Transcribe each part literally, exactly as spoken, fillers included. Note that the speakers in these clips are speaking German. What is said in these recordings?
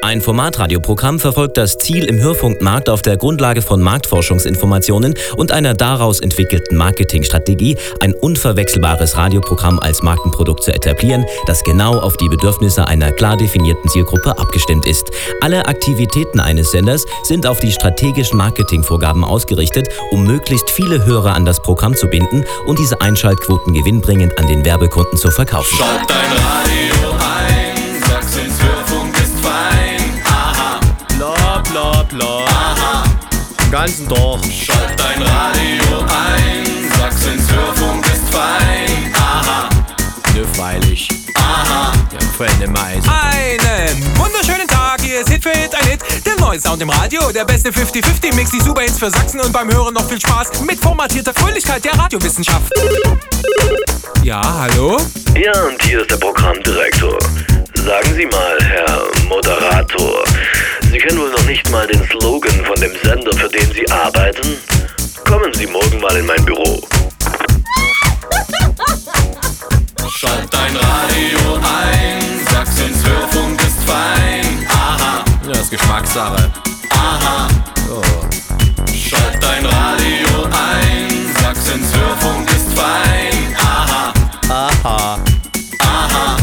Ein Formatradioprogramm verfolgt das Ziel, im Hörfunkmarkt auf der Grundlage von Marktforschungsinformationen und einer daraus entwickelten Marketingstrategie ein unverwechselbares Radioprogramm als Markenprodukt zu etablieren, das genau auf die Bedürfnisse einer klar definierten Zielgruppe abgestimmt ist. Alle Aktivitäten eines Senders sind auf die strategischen Marketingvorgaben ausgerichtet, um möglichst viele Hörer an das Programm zu binden und diese Einschaltquoten gewinnbringend an den Werbekunden zu verkaufen. Schalt dein Radio ein, Sachsens Hörfunk ist fein. Aha, Bla bla bla. aha, Den ganzen Tag. schalt dein Radio ein, Sachsens Hörfunk ist fein. Aha, Ne, freilich. aha, Der feine Mais. Einen wunderschönen Tag, hier ist Hit für Hit, ein Hit, der neue Sound im Radio, der beste fünfzig fünfzig Mix, die Superhits für Sachsen und beim Hören noch viel Spaß mit formatierter Fröhlichkeit der Radiowissenschaft. Ja, hallo? Ja, und hier ist der Programmdirektor. Sagen Sie mal, Herr Moderator, Sie kennen wohl noch nicht mal den Slogan von dem Sender, für den Sie arbeiten? Kommen Sie morgen mal in mein Büro. schalt dein Radio ein, Sachsens Hörfunk ist fein. Aha, Ja, das ist Geschmackssache. aha, Oh. schalt dein Radio ein, Sachsens Hörfunk ist fein. Aha, Aha. aha,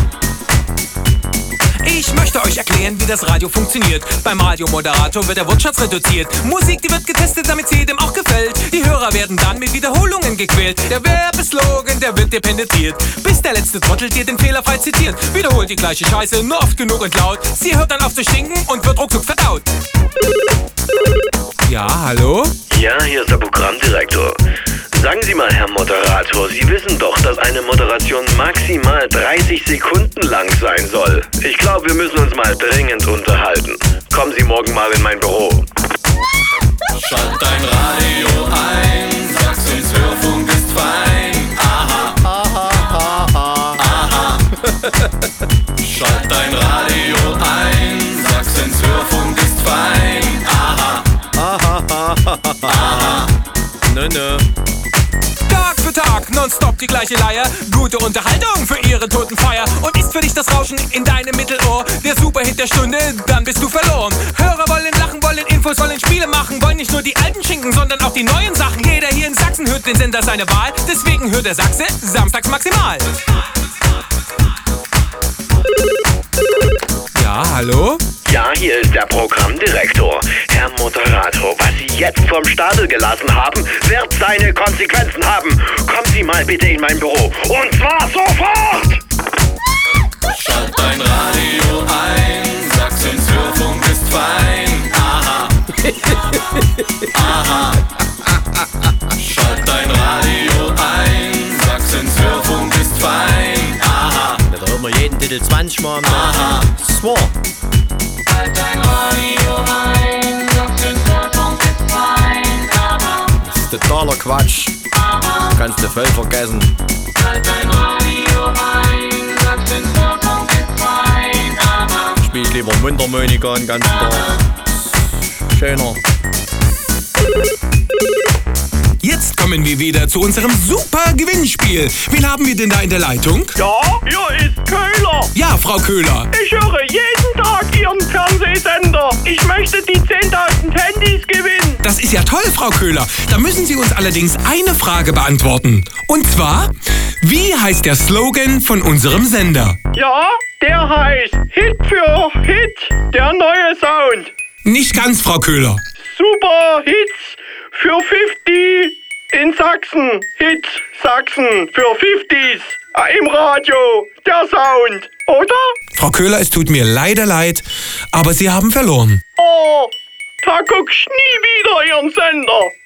Ich möchte euch erklären, wie das Radio funktioniert. Beim Radiomoderator wird der Wortschatz reduziert. Musik, die wird getestet, damit sie jedem auch gefällt. Die Hörer werden dann mit Wiederholungen gequält. Der Werbeslogan, der wird dir penetriert, bis der letzte Trottel dir den Fehler frei zitiert. Wiederholt die gleiche Scheiße, nur oft genug und laut. Sie hört dann auf zu stinken und wird ruckzuck verdaut. Ja, hallo? Ja, hier ist der Programmdirektor. Sagen Sie mal, Herr Moderator, Sie wissen doch, dass eine Moderation maximal dreißig Sekunden lang sein soll. Ich glaube, wir müssen uns mal dringend unterhalten. Kommen Sie morgen mal in mein Büro. schalt dein Radio ein, Sachsens Hörfunk ist fein. Aha, Aha, aha. aha, schalt dein Radio ein, Sachsens Hörfunk ist fein. Aha, Aha, aha, aha. Nö, nö. Tag für Tag, nonstop die gleiche Leier. Gute Unterhaltung für ihre Totenfeier. Und ist für dich das Rauschen in deinem Mittelohr der Superhit der Stunde, dann bist du verloren. Hörer wollen lachen, wollen Infos, wollen Spiele machen, wollen nicht nur die alten Schinken, sondern auch die neuen Sachen. Jeder hier in Sachsen hört den Sender seine Wahl, deswegen hört der Sachse samstags maximal. Ja, hallo? Ja, hier ist der Programmdirektor. Herr Moderator, was Sie jetzt vom Stapel gelassen haben, wird seine Konsequenzen haben. Kommen Sie mal bitte in mein Büro. Und zwar sofort! schalt dein Radio ein, Sachsens Hörfunk ist fein. Aha, aha, schalt dein Radio ein, Sachsens Hörfunk ist fein. Aha, Da hört man jeden Titel zwanzig Mal am Tag. aha, Swar. schalt dein Radio ein, Sachsens Hörfunk ist fein. Aha, Das ist totaler Quatsch. Kannst du voll vergessen. schalt dein Radio ein, Sachsens Hörfunk ist fein. Aha, Spiel ich lieber Mundharmonika den ganzen Tag. Schöner. Jetzt kommen wir wieder zu unserem super Gewinnspiel. Wen haben wir denn da in der Leitung? Ja, hier ist Köhler. Ja, Frau Köhler. Ich höre jeden Tag Ihren Fernsehsender. Ich möchte die zehntausend Handys gewinnen. Das ist ja toll, Frau Köhler. Da müssen Sie uns allerdings eine Frage beantworten. Und zwar, wie heißt der Slogan von unserem Sender? Ja, der heißt Hit für Hit, der neue Sound. Nicht ganz, Frau Köhler. Super Hits für fünfzig in Sachsen. Hits Sachsen für fünfzigs im Radio, der Sound, oder? Frau Köhler, es tut mir leider leid, aber Sie haben verloren. Oh, da guck ich nie wieder Ihren Sender.